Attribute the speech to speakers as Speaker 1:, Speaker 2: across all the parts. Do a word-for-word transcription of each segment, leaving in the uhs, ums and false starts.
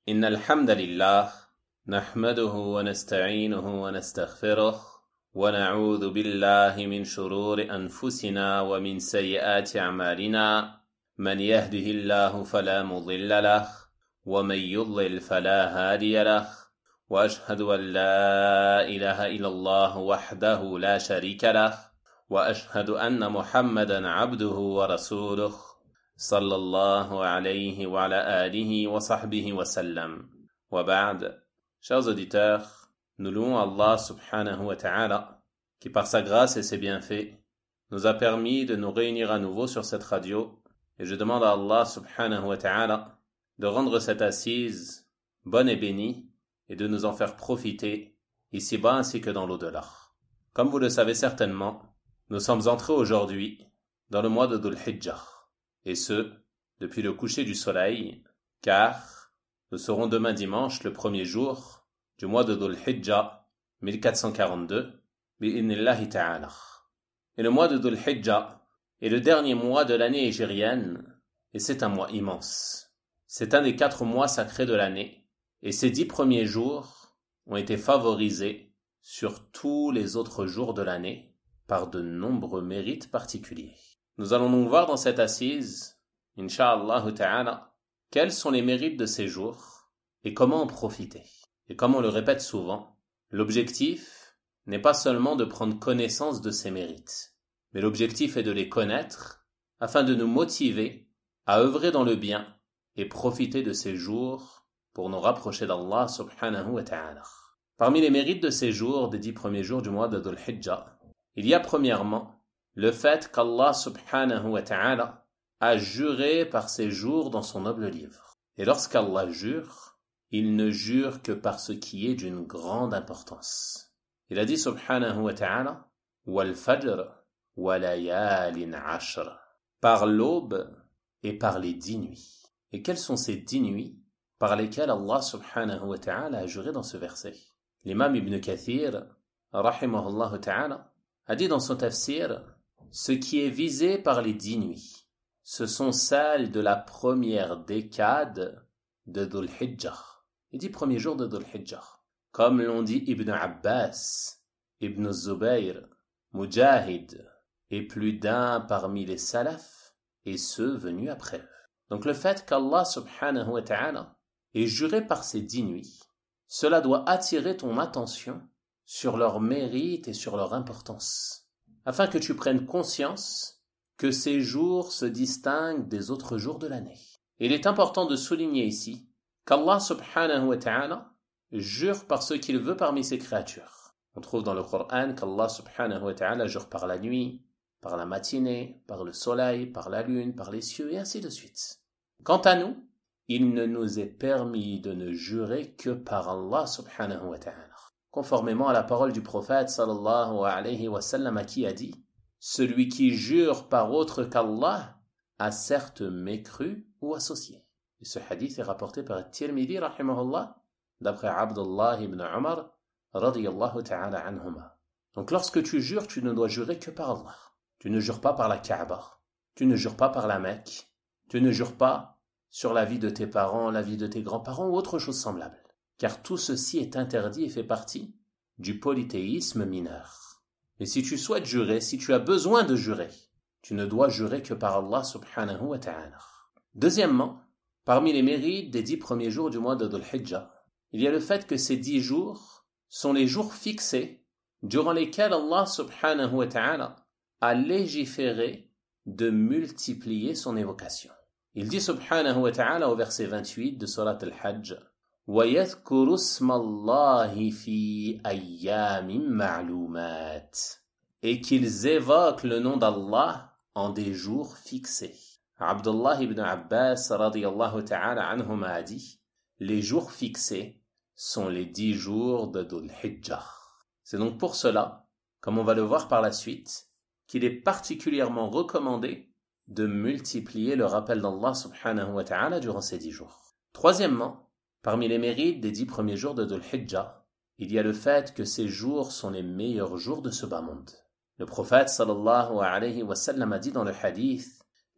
Speaker 1: إن الحمد لله نحمده ونستعينه ونستغفره ونعوذ بالله من شرور أنفسنا ومن سيئات أعمالنا من يهده الله فلا مضل له ومن يضلل فلا هادي له وأشهد أن لا إله إلا الله وحده لا شريك له وأشهد أن محمدا عبده ورسوله صلى الله عليه وعلى آله وصحبه وسلم وبعد. Chers auditeurs, nous louons Allah subhanahu wa ta'ala qui par sa grâce et ses bienfaits nous a permis de nous réunir à nouveau sur cette radio, et je demande à Allah subhanahu wa ta'ala de rendre cette assise bonne et bénie et de nous en faire profiter ici-bas ainsi que dans l'au-delà. Comme vous le savez certainement, nous sommes entrés aujourd'hui dans le mois de Dhul Hijjah, et ce, depuis le coucher du soleil, car nous serons demain dimanche le premier jour du mois de Dhul Hijjah mille quatre cent quarante-deux, bi'idhnillahi ta'ala. Et le mois de Dhul Hijjah est le dernier mois de l'année hégérienne, et c'est un mois immense. C'est un des quatre mois sacrés de l'année, et ces dix premiers jours ont été favorisés sur tous les autres jours de l'année par de nombreux mérites particuliers. Nous allons donc voir dans cette assise, Inch'Allah ta'ala, quels sont les mérites de ces jours et comment en profiter. Et comme on le répète souvent, l'objectif n'est pas seulement de prendre connaissance de ces mérites, mais l'objectif est de les connaître afin de nous motiver à œuvrer dans le bien et profiter de ces jours pour nous rapprocher d'Allah subhanahu wa ta'ala. Parmi les mérites de ces jours, des dix premiers jours du mois de Dhul Hijjah, il y a premièrement le fait qu'Allah subhanahu wa ta'ala a juré par ces jours dans son noble livre. Et lorsqu'Allah jure, il ne jure que par ce qui est d'une grande importance. Il a dit subhanahu wa ta'ala, wal fajr wa layalin ashr, par l'aube et par les dix nuits. Et quelles sont ces dix nuits par lesquelles Allah subhanahu wa ta'ala a juré dans ce verset? L'imam Ibn Kathir, rahimahullah ta'ala, a dit dans son tafsir, ce qui est visé par les dix nuits, ce sont celles de la première décade de Dhul Hijjah, les dix premiers jours de Dhul Hijjah, comme l'ont dit Ibn Abbas, Ibn Zubayr, Mujahid, et plus d'un parmi les salafs, et ceux venus après eux. Donc le fait qu'Allah subhanahu wa ta'ala ait juré par ces dix nuits, cela doit attirer ton attention sur leur mérite et sur leur importance, afin que tu prennes conscience que ces jours se distinguent des autres jours de l'année. Il est important de souligner ici qu'Allah subhanahu wa ta'ala jure par ce qu'il veut parmi ses créatures. On trouve dans le Coran qu'Allah subhanahu wa ta'ala jure par la nuit, par la matinée, par le soleil, par la lune, par les cieux, et ainsi de suite. Quant à nous, il ne nous est permis de ne jurer que par Allah subhanahu wa ta'ala, conformément à la parole du prophète sallallahu alayhi wa sallam, à qui a dit « Celui qui jure par autre qu'Allah a certes mécru ou associé ». Et ce hadith est rapporté par Tirmidhi rahimahullah, d'après Abdullah ibn Umar radiyallahu ta'ala anhuma. Donc lorsque tu jures, tu ne dois jurer que par Allah. Tu ne jures pas par la Kaaba, tu ne jures pas par la Mecque, tu ne jures pas sur la vie de tes parents, la vie de tes grands-parents ou autre chose semblable. Car tout ceci est interdit et fait partie du polythéisme mineur. Mais si tu souhaites jurer, si tu as besoin de jurer, tu ne dois jurer que par Allah subhanahu wa ta'ala. Deuxièmement, parmi les mérites des dix premiers jours du mois de Dhul Hijjah, il y a le fait que ces dix jours sont les jours fixés durant lesquels Allah subhanahu wa ta'ala a légiféré de multiplier son évocation. Il dit subhanahu wa ta'ala au verset vingt-huit de Surat al-Hajj, وَيَذْكُرُ اسْمَ اللَّهِ فِي أَيَّامٍ مَعْلُومَاتٍ, et qu'ils évoquent le nom d'Allah en des jours fixés. Abdullah ibn Abbas radiyallahu ta'ala anhuma a dit, les jours fixés sont les dix jours de Dhul Hijjah. C'est donc pour cela, comme on va le voir par la suite, qu'il est particulièrement recommandé de multiplier le rappel d'Allah subhanahu wa ta'ala durant ces dix jours. Troisièmement, parmi les mérites des dix premiers jours de Dhul Hijjah, il y a le fait que ces jours sont les meilleurs jours de ce bas monde. Le prophète sallallahu alayhi wa sallam a dit dans le hadith,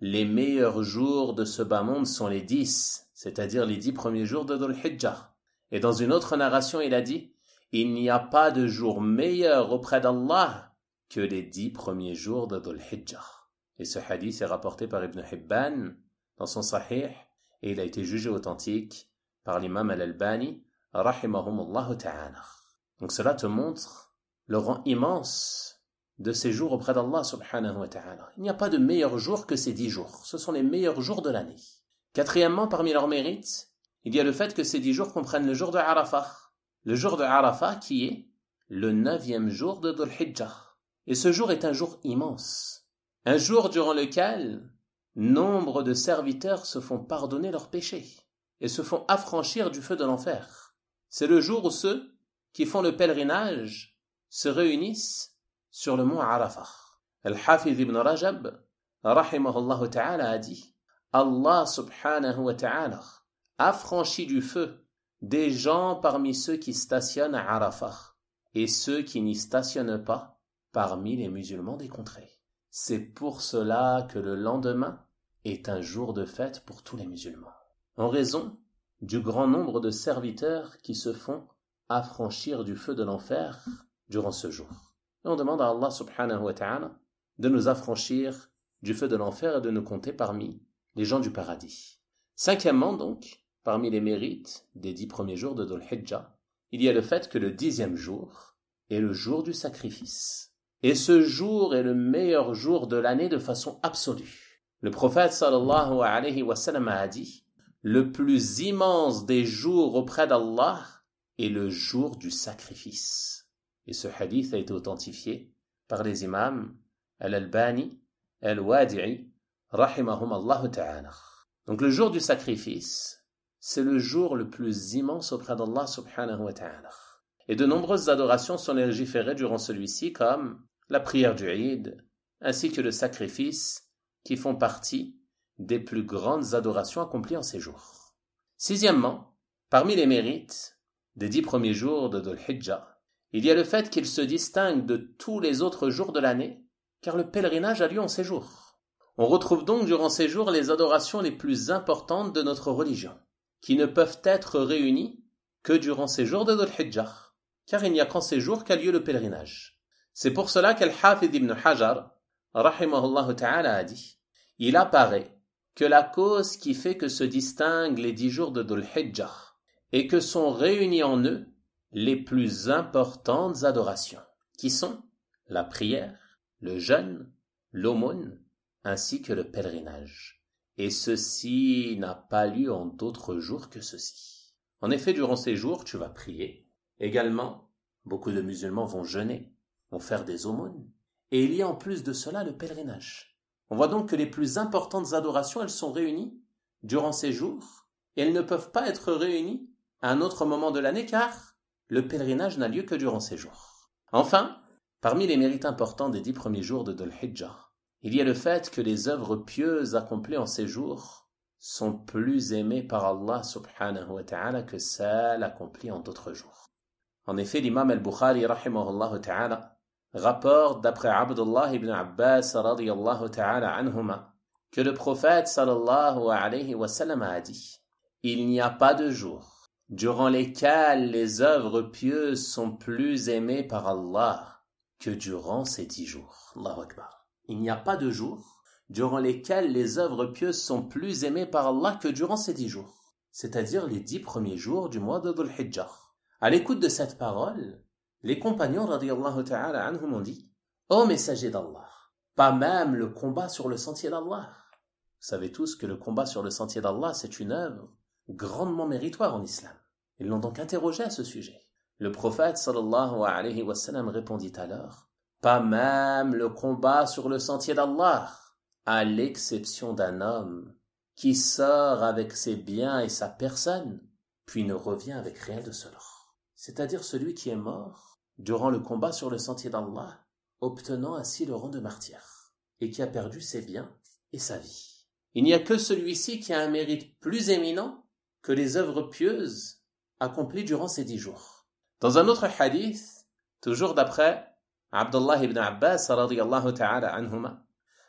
Speaker 1: les meilleurs jours de ce bas monde sont les dix, c'est-à-dire les dix premiers jours de Dhul Hijjah. Et dans une autre narration, il a dit, il n'y a pas de jour meilleur auprès d'Allah que les dix premiers jours de Dhul Hijjah. Et ce hadith est rapporté par Ibn Hibban dans son Sahih, et il a été jugé authentique par l'imam Al-Albani, rahimahumullah ta'ala. Donc cela te montre le rang immense de ces jours auprès d'Allah subhanahu wa ta'ala. Il n'y a pas de meilleur jour que ces dix jours. Ce sont les meilleurs jours de l'année. Quatrièmement, parmi leurs mérites, il y a le fait que ces dix jours comprennent le jour de Arafah. Le jour de Arafah qui est le neuvième jour de Dhul Hijjah. Et ce jour est un jour immense. Un jour durant lequel nombre de serviteurs se font pardonner leurs péchés et se font affranchir du feu de l'enfer. C'est le jour où ceux qui font le pèlerinage se réunissent sur le mont Arafah. Al-Hafiz ibn Rajab, rahimahullah ta'ala, a dit Allah subhanahu wa ta'ala affranchit du feu des gens parmi ceux qui stationnent à Arafah et ceux qui n'y stationnent pas parmi les musulmans des contrées. C'est pour cela que le lendemain est un jour de fête pour tous les musulmans, en raison du grand nombre de serviteurs qui se font affranchir du feu de l'enfer durant ce jour. Et on demande à Allah subhanahu wa ta'ala de nous affranchir du feu de l'enfer et de nous compter parmi les gens du paradis. Cinquièmement donc, parmi les mérites des dix premiers jours de Dhul Hijjah, il y a le fait que le dixième jour est le jour du sacrifice. Et ce jour est le meilleur jour de l'année de façon absolue. Le prophète sallallahu alayhi wa sallam a dit, le plus immense des jours auprès d'Allah est le jour du sacrifice. Et ce hadith a été authentifié par les imams Al-Albani, Al-Wadi'i, rahimahum Allah ta'ala. Donc le jour du sacrifice, c'est le jour le plus immense auprès d'Allah subhanahu wa ta'ala. Et de nombreuses adorations sont légiférées durant celui-ci, comme la prière du Eid, ainsi que le sacrifice, qui font partie des plus grandes adorations accomplies en ces jours. Sixièmement, parmi les mérites des dix premiers jours de Dhul Hijjah, il y a le fait qu'ils se distinguent de tous les autres jours de l'année, car le pèlerinage a lieu en ces jours. On retrouve donc durant ces jours les adorations les plus importantes de notre religion, qui ne peuvent être réunies que durant ces jours de Dhul Hijjah, car il n'y a qu'en ces jours qu'a lieu le pèlerinage. C'est pour cela qu'Al-Hafidh ibn Hajar, rahimahullah ta'ala, a dit, il apparaît que la cause qui fait que se distinguent les dix jours de Dhul Hijjah et que sont réunis en eux les plus importantes adorations, qui sont la prière, le jeûne, l'aumône, ainsi que le pèlerinage. Et ceci n'a pas lieu en d'autres jours que ceci. En effet, durant ces jours, tu vas prier. Également, beaucoup de musulmans vont jeûner, vont faire des aumônes. Et il y a en plus de cela le pèlerinage. On voit donc que les plus importantes adorations, elles sont réunies durant ces jours, et elles ne peuvent pas être réunies à un autre moment de l'année, car le pèlerinage n'a lieu que durant ces jours. Enfin, parmi les mérites importants des dix premiers jours de Dhul Hijjah, il y a le fait que les œuvres pieuses accomplies en ces jours sont plus aimées par Allah subhanahu wa ta'ala que celles accomplies en d'autres jours. En effet, l'imam al-Bukhari rahimahullah ta'ala rapporte d'après Abdullah ibn Abbas radiyallahu ta'ala anhuma que le prophète sallallahu alayhi wa sallam a dit, il n'y a pas de jour durant lesquels les œuvres pieuses sont plus aimées par Allah que durant ces dix jours. Allahu Akbar. Il n'y a pas de jour durant lesquels les œuvres pieuses sont plus aimées par Allah que durant ces dix jours, c'est-à-dire les dix premiers jours du mois de Dhul Hijjah. À l'écoute de cette parole, les compagnons radiyallahu ta'ala anhum ont dit, ô messager d'Allah, pas même le combat sur le sentier d'Allah. Vous savez tous que le combat sur le sentier d'Allah, c'est une œuvre grandement méritoire en islam. Ils l'ont donc interrogé à ce sujet. Le prophète sallallahu alayhi wa sallam répondit alors, pas même le combat sur le sentier d'Allah, à l'exception d'un homme qui sort avec ses biens et sa personne, puis ne revient avec rien de cela. C'est-à-dire celui qui est mort durant le combat sur le sentier d'Allah, obtenant ainsi le rang de martyr, et qui a perdu ses biens et sa vie. Il n'y a que celui-ci qui a un mérite plus éminent que les œuvres pieuses accomplies durant ces dix jours. Dans un autre hadith, toujours d'après Abdullah ibn Abbas radiyallahu ta'ala anhuma,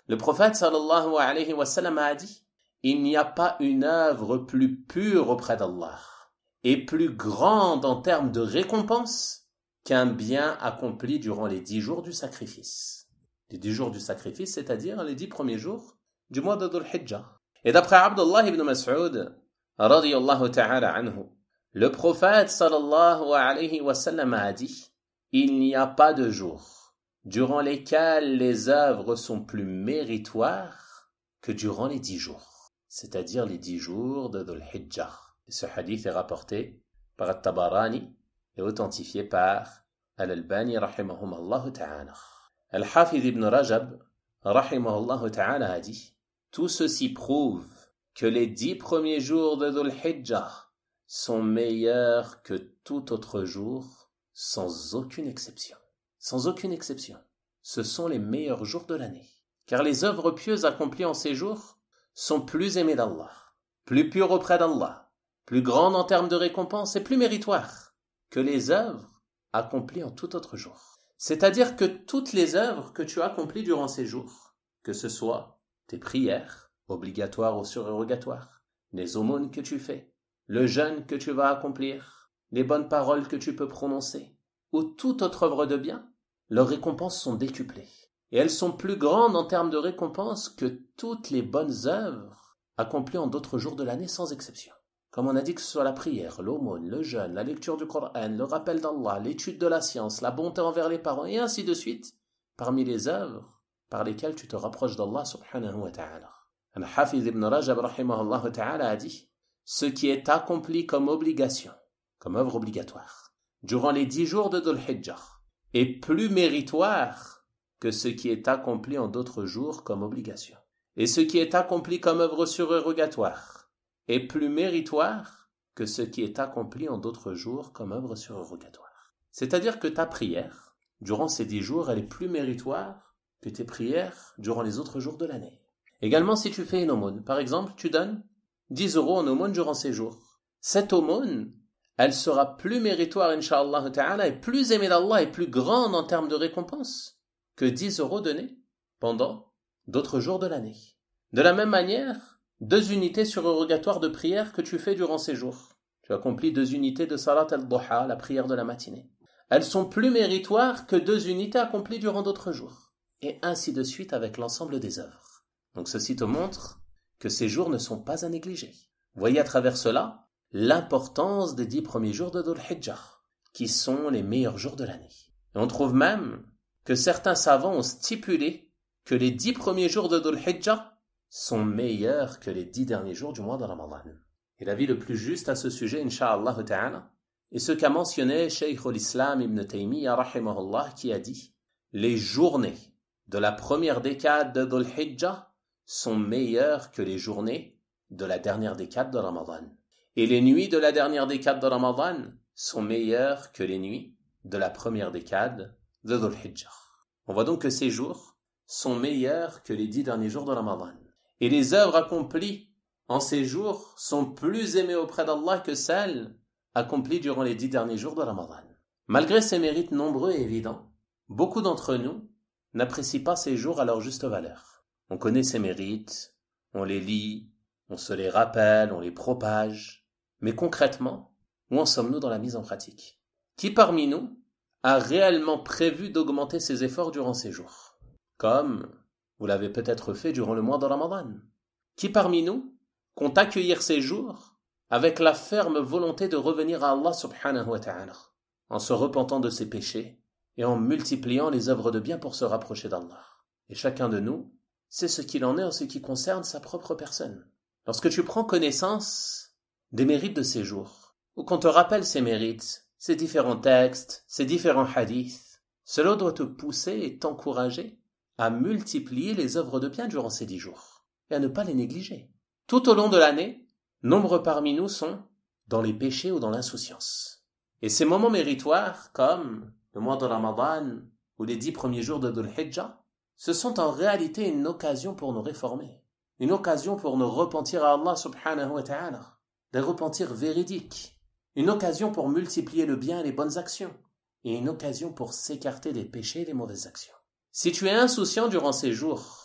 Speaker 1: Le prophète sallallahu alayhi wa sallam a dit, il n'y a pas une œuvre plus pure auprès d'Allah et plus grande en termes de récompense qu'un bien accompli durant les dix jours du sacrifice. Les dix jours du sacrifice, c'est-à-dire les dix premiers jours du mois de Dhul Hijjah. Et d'après Abdullah ibn Mas'ud, radiyallahu ta'ala anhu, le prophète sallallahu alayhi wa sallam a dit, il n'y a pas de jour durant lesquels les œuvres sont plus méritoires que durant les dix jours, c'est-à-dire les dix jours de Dhul Hijjah. Et ce hadith est rapporté par At-Tabarani et authentifié par Al-Albani rahimahumullah ta'ala. Al-Hafidh ibn Rajab rahimahullah ta'ala a dit, tout ceci prouve que les dix premiers jours de Dhul Hijjah sont meilleurs que tout autre jour, sans aucune exception. Sans aucune exception. Ce sont les meilleurs jours de l'année. Car les œuvres pieuses accomplies en ces jours sont plus aimées d'Allah, plus pures auprès d'Allah, plus grandes en termes de récompense et plus méritoires que les œuvres accomplies en tout autre jour. C'est-à-dire que toutes les œuvres que tu as accomplies durant ces jours, que ce soit tes prières, obligatoires ou surérogatoires, les aumônes que tu fais, le jeûne que tu vas accomplir, les bonnes paroles que tu peux prononcer, ou toute autre œuvre de bien, leurs récompenses sont décuplées. Et elles sont plus grandes en termes de récompenses que toutes les bonnes œuvres accomplies en d'autres jours de l'année sans exception. Comme on a dit que ce soit la prière, l'aumône, le jeûne, la lecture du Coran, le rappel d'Allah, l'étude de la science, la bonté envers les parents, et ainsi de suite, parmi les œuvres par lesquelles tu te rapproches d'Allah subhanahu wa ta'ala. Al-Hafidh ibn Rajab rahimahullah ta'ala a dit, ce qui est accompli comme obligation, comme œuvre obligatoire, durant les dix jours de Dhul Hijjah, est plus méritoire que ce qui est accompli en d'autres jours comme obligation. Et ce qui est accompli comme œuvre surérogatoire est plus méritoire que ce qui est accompli en d'autres jours comme œuvre surérogatoire. C'est-à-dire que ta prière, durant ces dix jours, elle est plus méritoire que tes prières durant les autres jours de l'année. Également, si tu fais une aumône, par exemple, tu donnes dix euros en aumône durant ces jours. Cette aumône, elle sera plus méritoire, incha'Allah ta'ala, et plus aimée d'Allah et plus grande en termes de récompense que dix euros donnés pendant d'autres jours de l'année. De la même manière, deux unités surérogatoires de prière que tu fais durant ces jours. Tu accomplis deux unités de salat al-duha, la prière de la matinée. Elles sont plus méritoires que deux unités accomplies durant d'autres jours. Et ainsi de suite avec l'ensemble des œuvres. Donc ceci te montre que ces jours ne sont pas à négliger. Voyez à travers cela l'importance des dix premiers jours de Dhul Hijjah, qui sont les meilleurs jours de l'année. Et on trouve même que certains savants ont stipulé que les dix premiers jours de Dhul Hijjah sont meilleurs que les dix derniers jours du mois de Ramadan. Et l'avis le plus juste à ce sujet, incha'Allah ta'ala, est ce qu'a mentionné Shaykh al-Islam ibn Taymiyyah rahimahullah, qui a dit « Les journées de la première décade de Dhul Hijjah sont meilleures que les journées de la dernière décade de Ramadan. Et les nuits de la dernière décade de Ramadan sont meilleures que les nuits de la première décade de Dhul Hijjah. » On voit donc que ces jours sont meilleurs que les dix derniers jours de Ramadan. Et les œuvres accomplies en ces jours sont plus aimées auprès d'Allah que celles accomplies durant les dix derniers jours de Ramadan. Malgré ces mérites nombreux et évidents, beaucoup d'entre nous n'apprécient pas ces jours à leur juste valeur. On connaît ces mérites, on les lit, on se les rappelle, on les propage. Mais concrètement, où en sommes-nous dans la mise en pratique? Qui parmi nous a réellement prévu d'augmenter ses efforts durant ces jours? Comme vous l'avez peut-être fait durant le mois de Ramadan. Qui parmi nous compte accueillir ces jours avec la ferme volonté de revenir à Allah subhanahu wa ta'ala, en se repentant de ses péchés et en multipliant les œuvres de bien pour se rapprocher d'Allah? Et chacun de nous sait ce qu'il en est en ce qui concerne sa propre personne. Lorsque tu prends connaissance des mérites de ces jours, ou qu'on te rappelle ces mérites, ces différents textes, ces différents hadiths, cela doit te pousser et t'encourager à multiplier les œuvres de bien durant ces dix jours, et à ne pas les négliger. Tout au long de l'année, nombre parmi nous sont dans les péchés ou dans l'insouciance. Et ces moments méritoires, comme le mois de Ramadan ou les dix premiers jours de Dhul Hijjah, ce sont en réalité une occasion pour nous réformer, une occasion pour nous repentir à Allah subhanahu wa ta'ala, des repentirs véridiques, une occasion pour multiplier le bien et les bonnes actions, et une occasion pour s'écarter des péchés et des mauvaises actions. Si tu es insouciant durant ces jours,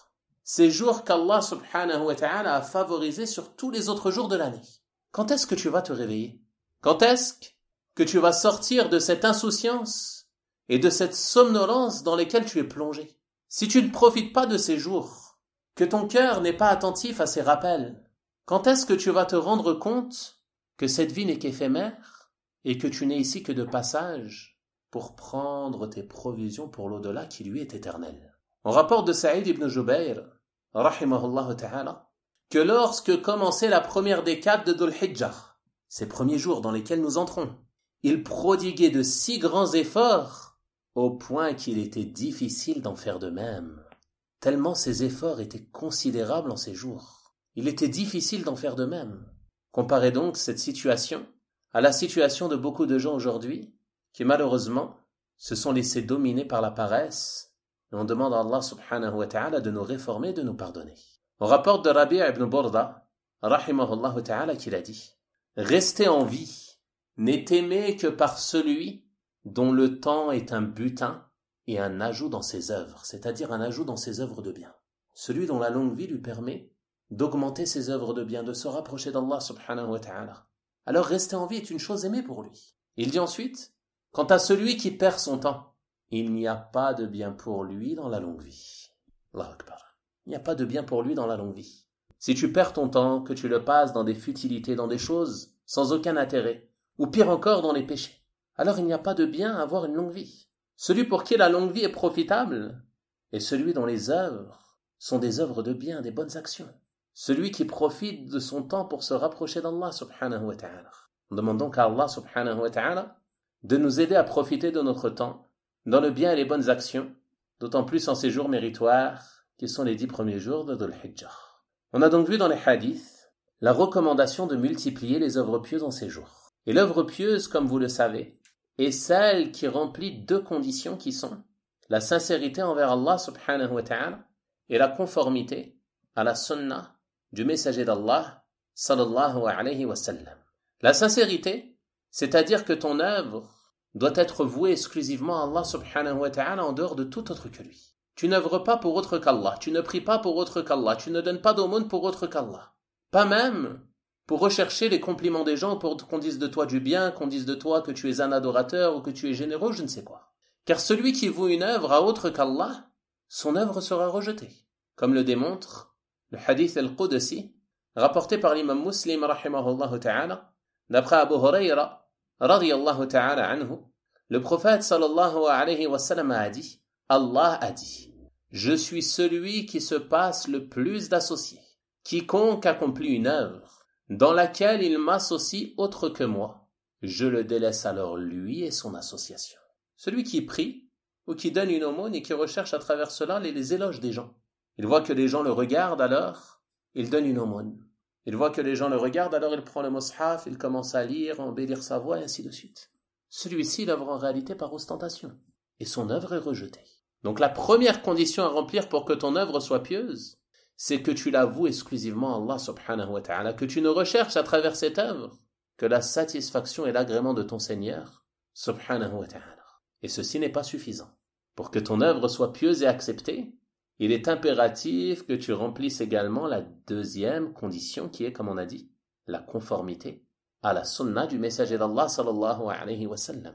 Speaker 1: ces jours qu'Allah subhanahu wa ta'ala a favorisés sur tous les autres jours de l'année. Quand est-ce que tu vas te réveiller? Quand est-ce que tu vas sortir de cette insouciance et de cette somnolence dans lesquelles tu es plongé? Si tu ne profites pas de ces jours, que ton cœur n'est pas attentif à ces rappels, quand est-ce que tu vas te rendre compte que cette vie n'est qu'éphémère et que tu n'es ici que de passage pour prendre tes provisions pour l'au-delà qui lui est éternel? On rapporte de Saïd ibn Jubayr, rahimahullah ta'ala, que lorsque commençait la première décade de Dhul Hijjah, ces premiers jours dans lesquels nous entrons, il prodiguait de si grands efforts au point qu'il était difficile d'en faire de même, tellement ces efforts étaient considérables en ces jours. Il était difficile d'en faire de même. Comparez donc cette situation à la situation de beaucoup de gens aujourd'hui qui malheureusement se sont laissés dominer par la paresse. Et on demande à Allah subhanahu wa ta'ala de nous réformer, de nous pardonner. On rapporte de Rabi' ibn Burda, rahimahullah ta'ala, qu'il a dit: rester en vie n'est aimé que par celui dont le temps est un butin et un ajout dans ses œuvres, c'est-à-dire un ajout dans ses œuvres de bien. Celui dont la longue vie lui permet d'augmenter ses œuvres de bien, de se rapprocher d'Allah subhanahu wa ta'ala. Alors rester en vie est une chose aimée pour lui. Il dit ensuite: quant à celui qui perd son temps, il n'y a pas de bien pour lui dans la longue vie. Allahu Akbar. Il n'y a pas de bien pour lui dans la longue vie. Si tu perds ton temps, que tu le passes dans des futilités, dans des choses sans aucun intérêt, ou pire encore dans les péchés, alors il n'y a pas de bien à avoir une longue vie. Celui pour qui la longue vie est profitable est celui dont les œuvres sont des œuvres de bien, des bonnes actions. Celui qui profite de son temps pour se rapprocher d'Allah subhanahu wa ta'ala. On demande donc à Allah subhanahu wa ta'ala de nous aider à profiter de notre temps dans le bien et les bonnes actions, d'autant plus en ces jours méritoires qui sont les dix premiers jours de Dhul Hijjah. On a donc vu dans les hadiths la recommandation de multiplier les œuvres pieuses en ces jours. Et l'œuvre pieuse, comme vous le savez, est celle qui remplit deux conditions qui sont la sincérité envers Allah subhanahu wa ta'ala et la conformité à la sunnah du messager d'Allah sallallahu alayhi wa sallam. La sincérité, c'est-à-dire que ton œuvre doit être vouée exclusivement à Allah subhanahu wa ta'ala en dehors de tout autre que lui. Tu n'œuvres pas pour autre qu'Allah, tu ne pries pas pour autre qu'Allah, tu ne donnes pas d'aumône pour autre qu'Allah. Pas même pour rechercher les compliments des gens, pour qu'on dise de toi du bien, qu'on dise de toi que tu es un adorateur ou que tu es généreux, je ne sais quoi. Car celui qui voue une œuvre à autre qu'Allah, son œuvre sera rejetée. Comme le démontre le hadith al-Qudsi, rapporté par l'imam Muslim, rahimahullah ta'ala, d'après Abu Hurayra, radiyallahu ta'ala anhu, le prophète sallallahu alayhi wa sallam a dit: Allah a dit: je suis celui qui se passe le plus d'associés. Quiconque accomplit une œuvre dans laquelle il m'associe autre que moi, je le délaisse alors lui et son association. Celui qui prie ou qui donne une aumône et qui recherche à travers cela les, les éloges des gens. Il voit que les gens le regardent, alors il donne une aumône. Il voit que les gens le regardent, alors il prend le mushaf, il commence à lire, à embellir sa voix, et ainsi de suite. Celui-ci l'œuvre en réalité par ostentation, et son œuvre est rejetée. Donc la première condition à remplir pour que ton œuvre soit pieuse, c'est que tu l'avoues exclusivement à Allah subhanahu wa ta'ala, que tu ne recherches à travers cette œuvre que la satisfaction et l'agrément de ton Seigneur subhanahu wa ta'ala. Et ceci n'est pas suffisant. Pour que ton œuvre soit pieuse et acceptée, il est impératif que tu remplisses également la deuxième condition qui est, comme on a dit, la conformité à la sunna du messager d'Allah sallallahu alayhi wa sallam.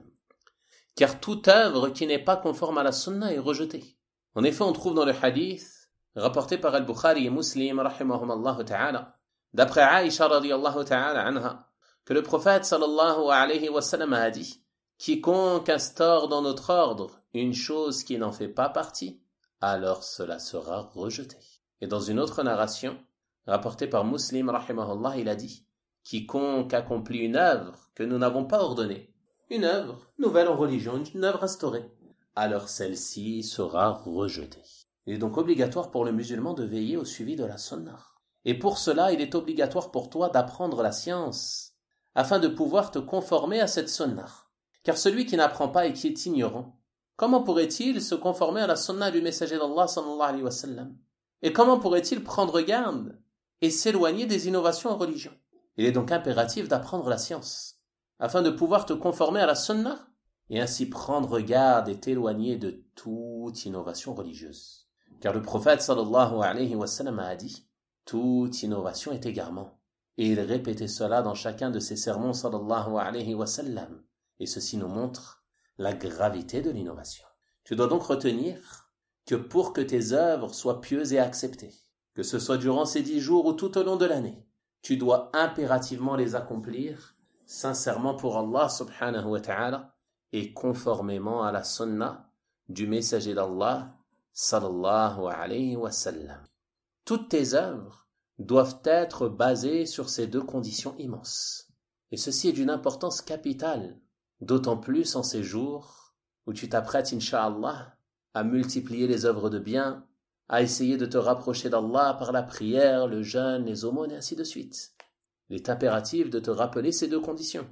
Speaker 1: Car toute œuvre qui n'est pas conforme à la sunna est rejetée. En effet, on trouve dans le hadith, rapporté par Al-Bukhari et Muslim, rahimahumallahu ta'ala, d'après Aïcha radiyallahu ta'ala anha, que le prophète sallallahu alayhi wa sallam a dit: quiconque instaure dans notre ordre une chose qui n'en fait pas partie, alors cela sera rejeté. Et dans une autre narration, rapportée par Muslim, rahimahullah, il a dit: quiconque accomplit une œuvre que nous n'avons pas ordonnée, une œuvre nouvelle en religion, une œuvre instaurée, alors celle-ci sera rejetée. Il est donc obligatoire pour le musulman de veiller au suivi de la sunnah. Et pour cela, il est obligatoire pour toi d'apprendre la science, afin de pouvoir te conformer à cette sunnah. Car celui qui n'apprend pas et qui est ignorant, comment pourrait-il se conformer à la sunnah du messager d'Allah sallallahu alayhi wa sallam? Et comment pourrait-il prendre garde et s'éloigner des innovations en religion? Il est donc impératif d'apprendre la science, afin de pouvoir te conformer à la sunnah, et ainsi prendre garde et t'éloigner de toute innovation religieuse. Car le prophète sallallahu alayhi wa sallam a dit « Toute innovation est égarement ». Et il répétait cela dans chacun de ses sermons sallallahu alayhi wa sallam. Et ceci nous montre la gravité de l'innovation. Tu dois donc retenir que pour que tes œuvres soient pieuses et acceptées, que ce soit durant ces dix jours ou tout au long de l'année, tu dois impérativement les accomplir sincèrement pour Allah subhanahu wa ta'ala et conformément à la sunna du messager d'Allah sallallahu alayhi wa sallam. Toutes tes œuvres doivent être basées sur ces deux conditions immenses. Et ceci est d'une importance capitale, d'autant plus en ces jours où tu t'apprêtes, incha'Allah, à multiplier les œuvres de bien, à essayer de te rapprocher d'Allah par la prière, le jeûne, les aumônes et ainsi de suite. Il est impératif de te rappeler ces deux conditions,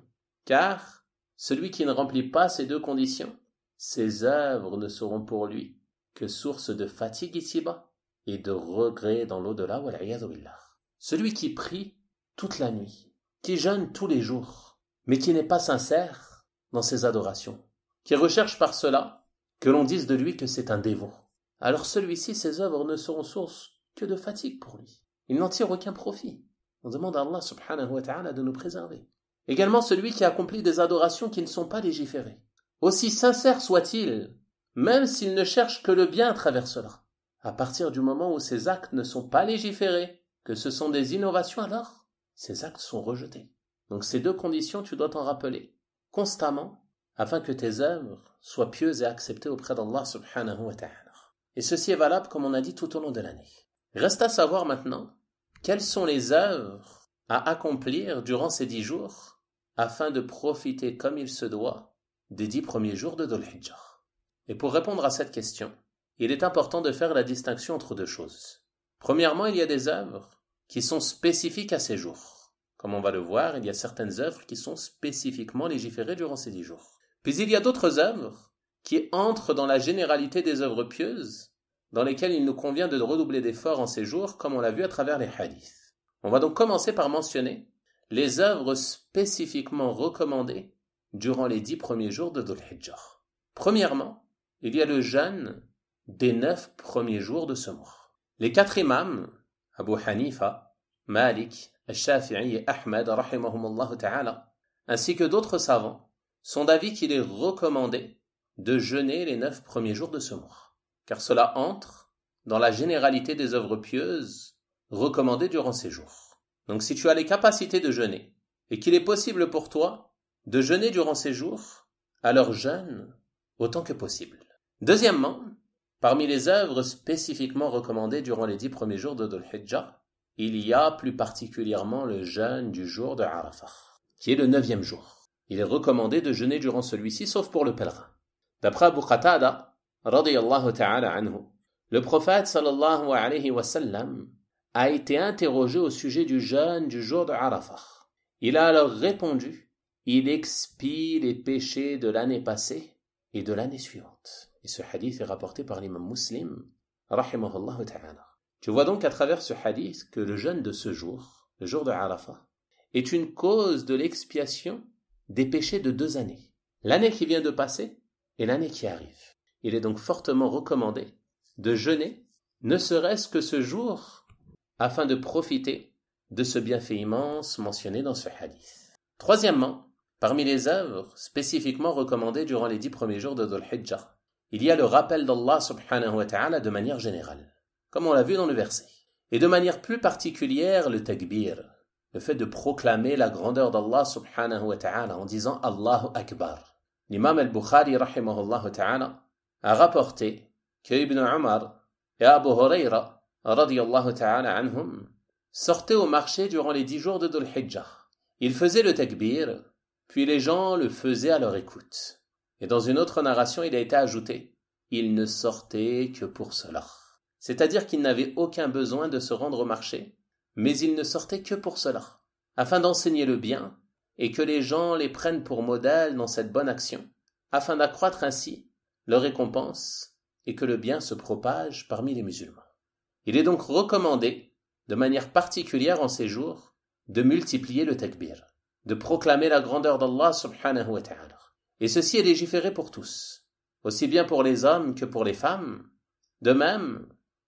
Speaker 1: car celui qui ne remplit pas ces deux conditions, ses œuvres ne seront pour lui que source de fatigue ici-bas et de regret dans l'au-delà, wal-'iyadhu billah. Celui qui prie toute la nuit, qui jeûne tous les jours, mais qui n'est pas sincère dans ses adorations, qui recherche par cela que l'on dise de lui que c'est un dévot, alors celui-ci, ses œuvres ne seront source que de fatigue pour lui. Il n'en tire aucun profit. On demande à Allah subhanahu wa ta'ala de nous préserver. Également celui qui accomplit des adorations qui ne sont pas légiférées. Aussi sincère soit-il, même s'il ne cherche que le bien à travers cela. À partir du moment où ces actes ne sont pas légiférés, que ce sont des innovations, alors ces actes sont rejetés. Donc ces deux conditions, tu dois t'en rappeler constamment, afin que tes œuvres soient pieuses et acceptées auprès d'Allah subhanahu wa ta'ala. Et ceci est valable, comme on a dit, tout au long de l'année. Reste à savoir maintenant quelles sont les œuvres à accomplir durant ces dix jours afin de profiter comme il se doit des dix premiers jours de Dhul Hijjah. Et pour répondre à cette question, il est important de faire la distinction entre deux choses. Premièrement, il y a des œuvres qui sont spécifiques à ces jours. Comme on va le voir, il y a certaines œuvres qui sont spécifiquement légiférées durant ces dix jours. Puis il y a d'autres œuvres qui entrent dans la généralité des œuvres pieuses, dans lesquelles il nous convient de redoubler d'efforts en ces jours, comme on l'a vu à travers les hadiths. On va donc commencer par mentionner les œuvres spécifiquement recommandées durant les dix premiers jours de Dhul Hijjah. Premièrement, il y a le jeûne des neuf premiers jours de ce mois. Les quatre imams, Abu Hanifa, Malik, Al-Shafi'i et Ahmed, rahimahumullah ta'ala, ainsi que d'autres savants, sont d'avis qu'il est recommandé de jeûner les neuf premiers jours de ce mois, car cela entre dans la généralité des œuvres pieuses recommandées durant ces jours. Donc si tu as les capacités de jeûner, et qu'il est possible pour toi de jeûner durant ces jours, alors jeûne autant que possible. Deuxièmement, parmi les œuvres spécifiquement recommandées durant les dix premiers jours de Dhul Hijjah, il y a plus particulièrement le jeûne du jour de Arafah, qui est le neuvième jour. Il est recommandé de jeûner durant celui-ci, sauf pour le pèlerin. D'après Abu Qatada, radiyallahu ta'ala anhu, le prophète sallallahu alayhi wa sallam a été interrogé au sujet du jeûne du jour de Arafah. Il a alors répondu, il expie les péchés de l'année passée et de l'année suivante. Et ce hadith est rapporté par l'imam Muslim, rahimahullah ta'ala. Tu vois donc à travers ce hadith que le jeûne de ce jour, le jour de Arafah, est une cause de l'expiation des péchés de deux années. L'année qui vient de passer et l'année qui arrive. Il est donc fortement recommandé de jeûner, ne serait-ce que ce jour, afin de profiter de ce bienfait immense mentionné dans ce hadith. Troisièmement, parmi les œuvres spécifiquement recommandées durant les dix premiers jours de Dhul Hijjah, il y a le rappel d'Allah subhanahu wa ta'ala de manière générale, comme on l'a vu dans le verset. Et de manière plus particulière, le takbir, le fait de proclamer la grandeur d'Allah subhanahu wa ta'ala en disant Allahu Akbar. L'imam al-Bukhari rahimahullah ta'ala a rapporté que Ibn Umar et Abu Huraira radiyallahu ta'ala anhum sortaient au marché durant les dix jours de Dhul Hijjah. Ils faisaient le takbir, puis les gens le faisaient à leur écoute. Et dans une autre narration, il a été ajouté, ils ne sortaient que pour cela. C'est-à-dire qu'ils n'avaient aucun besoin de se rendre au marché, mais ils ne sortaient que pour cela, afin d'enseigner le bien, et que les gens les prennent pour modèle dans cette bonne action, afin d'accroître ainsi leur récompense, et que le bien se propage parmi les musulmans. Il est donc recommandé, de manière particulière en ces jours, de multiplier le takbir, de proclamer la grandeur d'Allah subhanahu wa ta'ala. Et ceci est légiféré pour tous, aussi bien pour les hommes que pour les femmes. De même,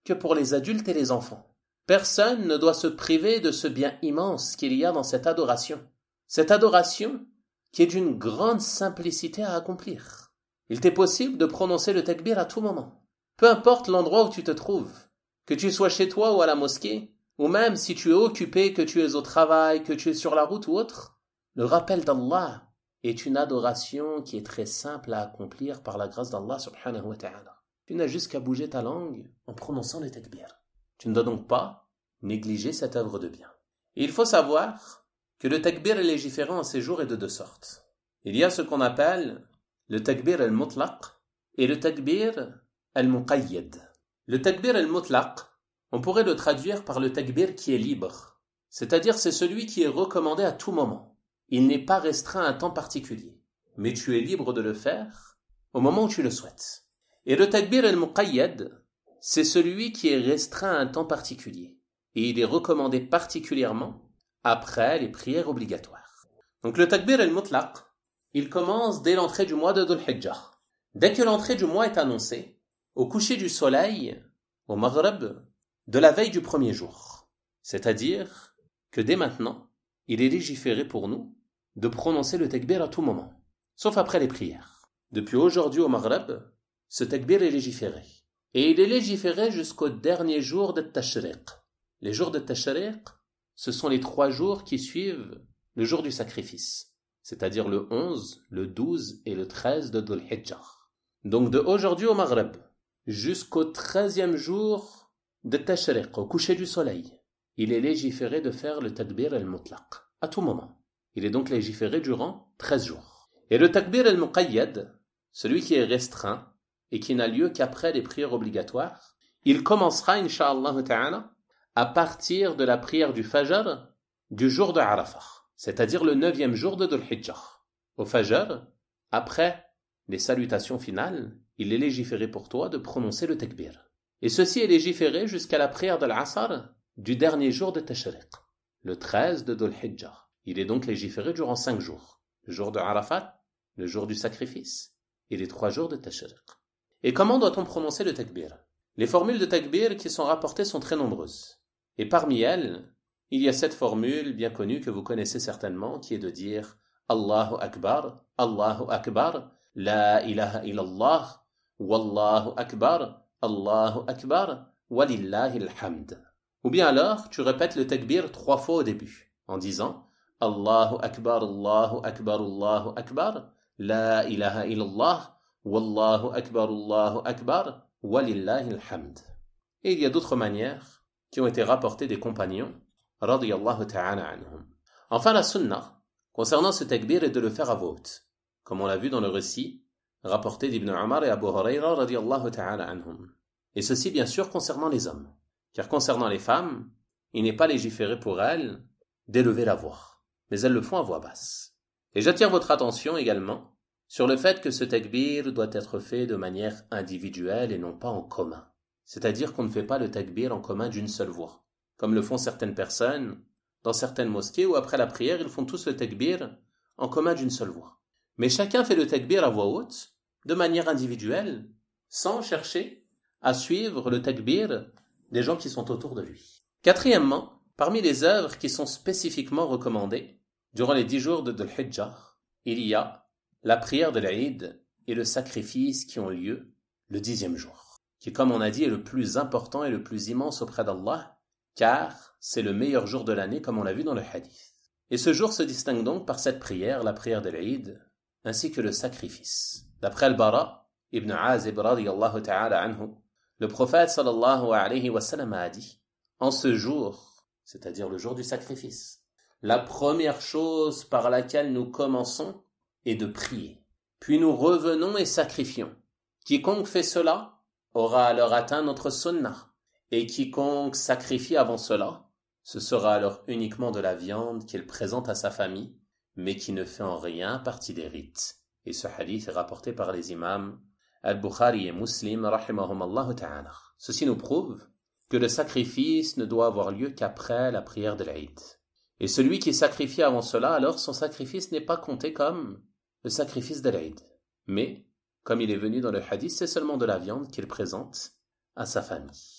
Speaker 1: que pour les adultes et les enfants. Personne ne doit se priver de ce bien immense qu'il y a dans cette adoration. Cette adoration qui est d'une grande simplicité à accomplir. Il t'est possible de prononcer le takbir à tout moment. Peu importe l'endroit où tu te trouves, que tu sois chez toi ou à la mosquée, ou même si tu es occupé, que tu es au travail, que tu es sur la route ou autre, le rappel d'Allah est une adoration qui est très simple à accomplir par la grâce d'Allah subhanahu wa ta'ala. Tu n'as juste qu'à bouger ta langue en prononçant le takbir. Tu ne dois donc pas négliger cette œuvre de bien. Et il faut savoir que le takbir est légiféré en ces jours et de deux sortes. Il y a ce qu'on appelle le takbir al-mutlaq et le takbir al-muqayyad. Le takbir al-mutlaq, on pourrait le traduire par le takbir qui est libre, c'est-à-dire c'est celui qui est recommandé à tout moment. Il n'est pas restreint à un temps particulier, mais tu es libre de le faire au moment où tu le souhaites. Et le takbir al-muqayyad, c'est celui qui est restreint à un temps particulier, et il est recommandé particulièrement après les prières obligatoires. Donc le takbir al-mutlaq, il commence dès l'entrée du mois de Dhul Hijjah. Dès que l'entrée du mois est annoncée, au coucher du soleil, au maghrib, de la veille du premier jour. C'est-à-dire que dès maintenant, il est légiféré pour nous de prononcer le takbir à tout moment, sauf après les prières. Depuis aujourd'hui au maghrib, ce takbir est légiféré. Et il est légiféré jusqu'au dernier jour de Tashriq. Les jours de Tashriq, ce sont les trois jours qui suivent le jour du sacrifice, c'est-à-dire le onze, le douze et le treize de Dhul Hijjah. Donc de aujourd'hui au maghrib, jusqu'au treizième jour de Tashriq, au coucher du soleil, il est légiféré de faire le takbir al-mutlaq, à tout moment. Il est donc légiféré durant treize jours. Et le takbir al-muqayyad, celui qui est restreint et qui n'a lieu qu'après les prières obligatoires, il commencera, incha'Allah ta'ala, à partir de la prière du Fajr du jour de Arafah, c'est-à-dire le neuvième jour de Dhul Hijjah. Au Fajr, après les salutations finales, il est légiféré pour toi de prononcer le takbir. Et ceci est légiféré jusqu'à la prière de l'Asr du dernier jour de Tashriq, le treize de Dhul Hijjah. Il est donc légiféré durant cinq jours, le jour de Arafat, le jour du sacrifice et les trois jours de Tashriq. Et comment doit-on prononcer le takbir? Les formules de takbir qui sont rapportées sont très nombreuses. Et parmi elles, il y a cette formule bien connue que vous connaissez certainement, qui est de dire Allahu Akbar, Allahu Akbar, La ilaha illallah, Wallahu Akbar, Allahu Akbar, Walillahi alhamd. Ou bien alors, tu répètes le takbir trois fois au début, en disant Allahu Akbar, Allahu Akbar, Allahu Akbar, La ilaha illallah, Wallahu Akbar, Allahu Akbar, Walillahi alhamd. Et il y a d'autres manières qui ont été rapportés des compagnons, radiyallahu ta'ala anhum. Enfin, la sunnah, concernant ce takbir, est de le faire à voix haute, comme on l'a vu dans le récit rapporté d'Ibn Umar et Abu Hurayra, radiyallahu ta'ala anhum. Et ceci, bien sûr, concernant les hommes, car concernant les femmes, il n'est pas légiféré pour elles d'élever la voix, mais elles le font à voix basse. Et j'attire votre attention également sur le fait que ce takbir doit être fait de manière individuelle et non pas en commun. C'est-à-dire qu'on ne fait pas le takbir en commun d'une seule voix, comme le font certaines personnes dans certaines mosquées où après la prière, ils font tous le takbir en commun d'une seule voix. Mais chacun fait le takbir à voix haute, de manière individuelle, sans chercher à suivre le takbir des gens qui sont autour de lui. Quatrièmement, parmi les œuvres qui sont spécifiquement recommandées durant les dix jours de Dhul Hijjah, il y a la prière de l'Aïd et le sacrifice qui ont lieu le dixième jour, qui, comme on a dit, est le plus important et le plus immense auprès d'Allah, car c'est le meilleur jour de l'année, comme on l'a vu dans le hadith. Et ce jour se distingue donc par cette prière, la prière de l'Aïd, ainsi que le sacrifice. D'après Al-Bara ibn Azib radiyallahu ta'ala anhu, le prophète sallallahu alayhi wa sallam a dit, en ce jour, c'est-à-dire le jour du sacrifice, la première chose par laquelle nous commençons est de prier. Puis nous revenons et sacrifions. Quiconque fait cela aura alors atteint notre sunnah. Et quiconque sacrifie avant cela, ce sera alors uniquement de la viande qu'il présente à sa famille, mais qui ne fait en rien partie des rites. Et ce hadith est rapporté par les imams Al-Bukhari et Muslim, rahimahumallahu ta'ala. Ceci nous prouve que le sacrifice ne doit avoir lieu qu'après la prière de l'Aïd. Et celui qui sacrifie avant cela, alors son sacrifice n'est pas compté comme le sacrifice de l'Aïd. Mais, comme il est venu dans le hadith, c'est seulement de la viande qu'il présente à sa famille.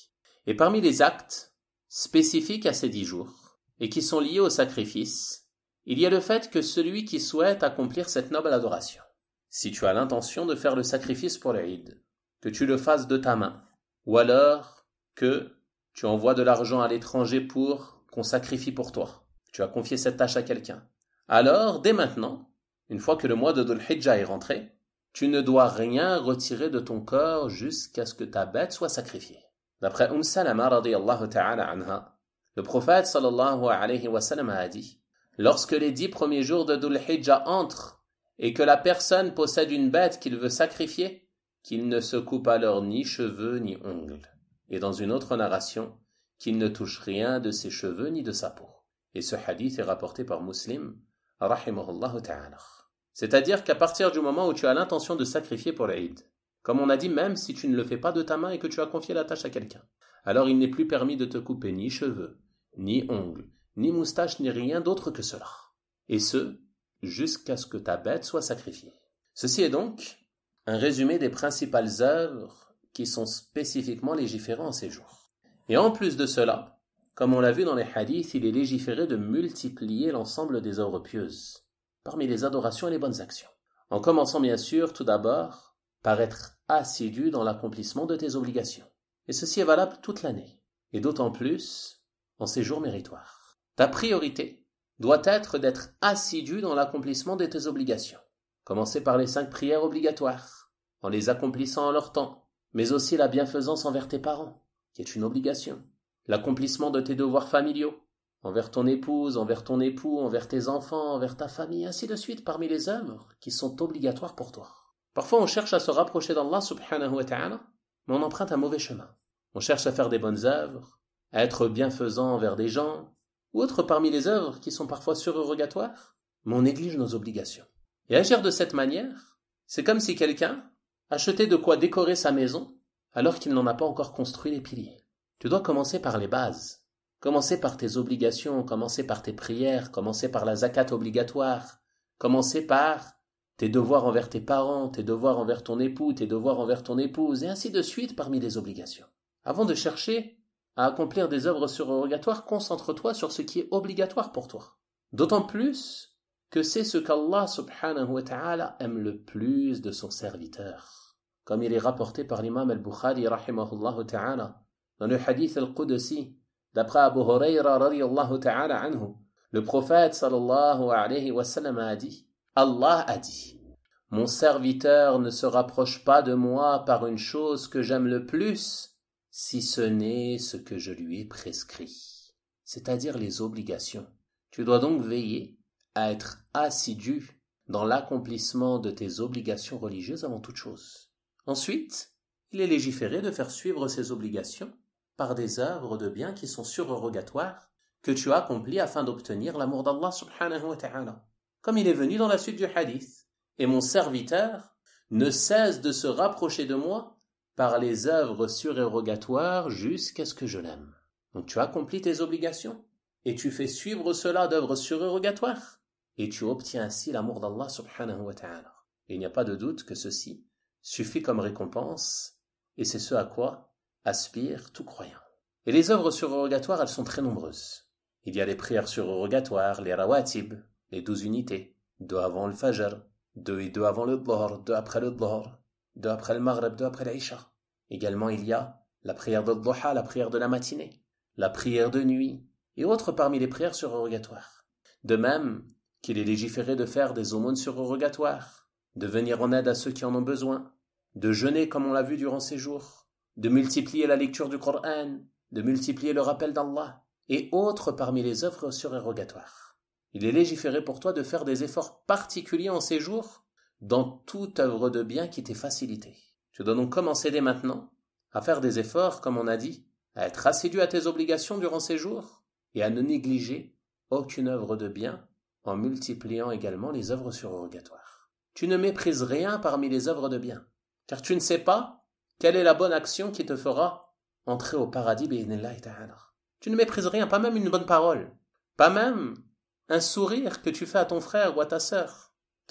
Speaker 1: Et parmi les actes spécifiques à ces dix jours, et qui sont liés au sacrifice, il y a le fait que celui qui souhaite accomplir cette noble adoration, si tu as l'intention de faire le sacrifice pour l'Eid, que tu le fasses de ta main, ou alors que tu envoies de l'argent à l'étranger pour qu'on sacrifie pour toi, tu as confié cette tâche à quelqu'un, alors dès maintenant, une fois que le mois de Dhul Hijjah est rentré, tu ne dois rien retirer de ton corps jusqu'à ce que ta bête soit sacrifiée. D'après Umm Salama radiyallahu ta'ala anha, le prophète sallallahu alayhi wa sallam a dit: lorsque les dix premiers jours de Dhul Hijjah entrent et que la personne possède une bête qu'il veut sacrifier, qu'il ne se coupe alors ni cheveux ni ongles. Et dans une autre narration, qu'il ne touche rien de ses cheveux ni de sa peau. Et ce hadith est rapporté par Muslim, rahimahullahu ta'ala. C'est-à-dire qu'à partir du moment où tu as l'intention de sacrifier pour l'Eid, comme on a dit, même si tu ne le fais pas de ta main et que tu as confié la tâche à quelqu'un, alors il n'est plus permis de te couper ni cheveux, ni ongles, ni moustache, ni rien d'autre que cela. Et ce, jusqu'à ce que ta bête soit sacrifiée. Ceci est donc un résumé des principales œuvres qui sont spécifiquement légiférées en ces jours. Et en plus de cela, comme on l'a vu dans les hadiths, il est légiféré de multiplier l'ensemble des œuvres pieuses, parmi les adorations et les bonnes actions. En commençant bien sûr, tout d'abord, par être assidu dans l'accomplissement de tes obligations. Et ceci est valable toute l'année, et d'autant plus en ces jours méritoires. Ta priorité doit être d'être assidu dans l'accomplissement de tes obligations. Commencer par les cinq prières obligatoires, en les accomplissant en leur temps, mais aussi la bienfaisance envers tes parents, qui est une obligation. L'accomplissement de tes devoirs familiaux, envers ton épouse, envers ton époux, envers tes enfants, envers ta famille, ainsi de suite, parmi les œuvres qui sont obligatoires pour toi. Parfois on cherche à se rapprocher d'Allah subhanahu wa ta'ala, mais on emprunte un mauvais chemin. On cherche à faire des bonnes œuvres, à être bienfaisant envers des gens, ou autres parmi les œuvres qui sont parfois surérogatoires, mais on néglige nos obligations. Et agir de cette manière, c'est comme si quelqu'un achetait de quoi décorer sa maison alors qu'il n'en a pas encore construit les piliers. Tu dois commencer par les bases. Commencer par tes obligations, commencer par tes prières, commencer par la zakat obligatoire, commencer par tes devoirs envers tes parents, tes devoirs envers ton époux, tes devoirs envers ton épouse, et ainsi de suite parmi les obligations. Avant de chercher à accomplir des œuvres surérogatoires, concentre-toi sur ce qui est obligatoire pour toi. D'autant plus que c'est ce qu'Allah subhanahu wa ta'ala aime le plus de son serviteur. Comme il est rapporté par l'imam al-Bukhari rahimahullah ta'ala, dans le hadith al-Qudsi, d'après Abu Hurayra radiyallahu ta'ala anhu, le prophète sallallahu alayhi wa sallam a dit: Allah a dit, mon serviteur ne se rapproche pas de moi par une chose que j'aime le plus, si ce n'est ce que je lui ai prescrit, c'est-à-dire les obligations. Tu dois donc veiller à être assidu dans l'accomplissement de tes obligations religieuses avant toute chose. Ensuite, il est légiféré de faire suivre ces obligations par des œuvres de bien qui sont surérogatoires que tu accomplis afin d'obtenir l'amour d'Allah subhanahu wa ta'ala. Comme il est venu dans la suite du hadith, et mon serviteur ne cesse de se rapprocher de moi par les œuvres surérogatoires jusqu'à ce que je l'aime. Donc tu accomplis tes obligations et tu fais suivre cela d'œuvres surérogatoires et tu obtiens ainsi l'amour d'Allah subhanahu wa ta'ala. Et il n'y a pas de doute que ceci suffit comme récompense et c'est ce à quoi aspire tout croyant. Et les œuvres surérogatoires, elles sont très nombreuses. Il y a les prières surérogatoires, les rawatib, les douze unités, deux avant le fajr, deux et deux avant le dhuhr, deux après le dhuhr, deux après le maghrib, deux après l'isha. Également il y a la prière de dhuha, la prière de la matinée, la prière de nuit, et autres parmi les prières surérogatoires. De même qu'il est légiféré de faire des aumônes surérogatoires, de venir en aide à ceux qui en ont besoin, de jeûner comme on l'a vu durant ces jours, de multiplier la lecture du Coran, de multiplier le rappel d'Allah, et autres parmi les œuvres surérogatoires. Il est légiféré pour toi de faire des efforts particuliers en ces jours dans toute œuvre de bien qui t'est facilitée. Tu dois donc commencer dès maintenant à faire des efforts, comme on a dit, à être assidu à tes obligations durant ces jours et à ne négliger aucune œuvre de bien en multipliant également les œuvres surérogatoires. Tu ne méprises rien parmi les œuvres de bien, car tu ne sais pas quelle est la bonne action qui te fera entrer au paradis bi'idhnillahi ta'ala. Tu ne méprises rien, pas même une bonne parole, pas même un sourire que tu fais à ton frère ou à ta sœur,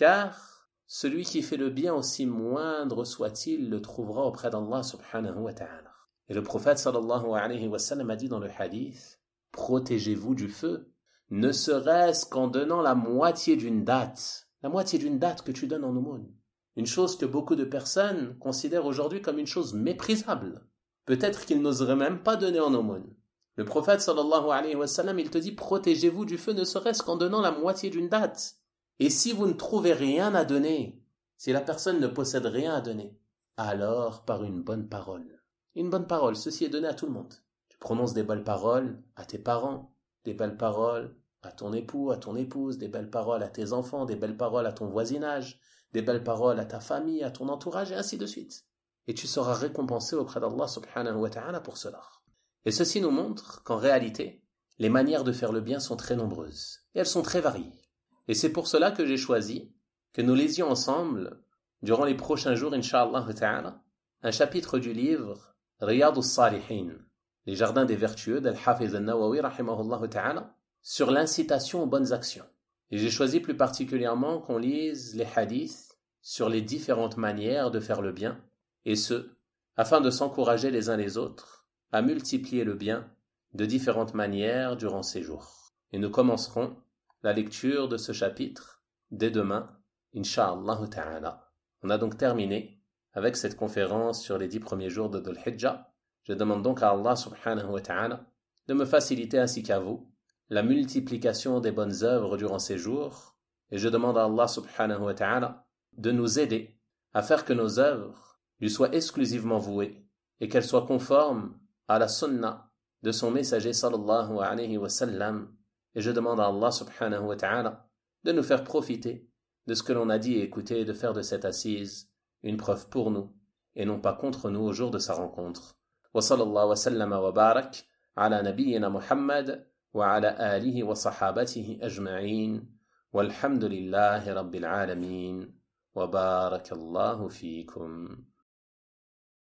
Speaker 1: car celui qui fait le bien aussi moindre soit-il le trouvera auprès d'Allah subhanahu wa ta'ala. Et le prophète sallallahu alayhi wa sallam a dit dans le hadith, protégez-vous du feu, ne serait-ce qu'en donnant la moitié d'une date, la moitié d'une date que tu donnes en aumône. Une chose que beaucoup de personnes considèrent aujourd'hui comme une chose méprisable. Peut-être qu'ils n'oseraient même pas donner en aumône. Le prophète sallallahu alayhi wa sallam, il te dit, protégez-vous du feu ne serait-ce qu'en donnant la moitié d'une date. Et si vous ne trouvez rien à donner, si la personne ne possède rien à donner, alors par une bonne parole. Une bonne parole, ceci est donné à tout le monde. Tu prononces des belles paroles à tes parents, des belles paroles à ton époux, à ton épouse, des belles paroles à tes enfants, des belles paroles à ton voisinage, des belles paroles à ta famille, à ton entourage, et ainsi de suite. Et tu seras récompensé auprès d'Allah subhanahu wa ta'ala pour cela. Et ceci nous montre qu'en réalité, les manières de faire le bien sont très nombreuses, et elles sont très variées. Et c'est pour cela que j'ai choisi que nous lisions ensemble, durant les prochains jours, incha'Allah ta'ala, un chapitre du livre Riyad al-Salihin, les jardins des vertueux d'Al-Hafiz al-Nawawi rahimahullah ta'ala, sur l'incitation aux bonnes actions. Et j'ai choisi plus particulièrement qu'on lise les hadiths sur les différentes manières de faire le bien, et ce, afin de s'encourager les uns les autres à multiplier le bien de différentes manières durant ces jours. Et nous commencerons la lecture de ce chapitre dès demain, incha'Allah ta'ala. On a donc terminé avec cette conférence sur les dix premiers jours de Dhul Hijjah. Je demande donc à Allah subhanahu wa ta'ala de me faciliter ainsi qu'à vous la multiplication des bonnes œuvres durant ces jours, et je demande à Allah subhanahu wa ta'ala de nous aider à faire que nos œuvres lui soient exclusivement vouées et qu'elles soient conformes à la sunna de son messager sallallahu alayhi wa sallam. Et je demande à Allah subhanahu wa ta'ala de nous faire profiter de ce que l'on a dit et écouté et de faire de cette assise une preuve pour nous et non pas contre nous au jour de sa rencontre. Wa sallallahu wa sallama wa barak ala nabiyyina Muhammad wa ala alihi wa sahabatihi ajma'in walhamdulillahi rabbil alamin wa barakallahu fiikum.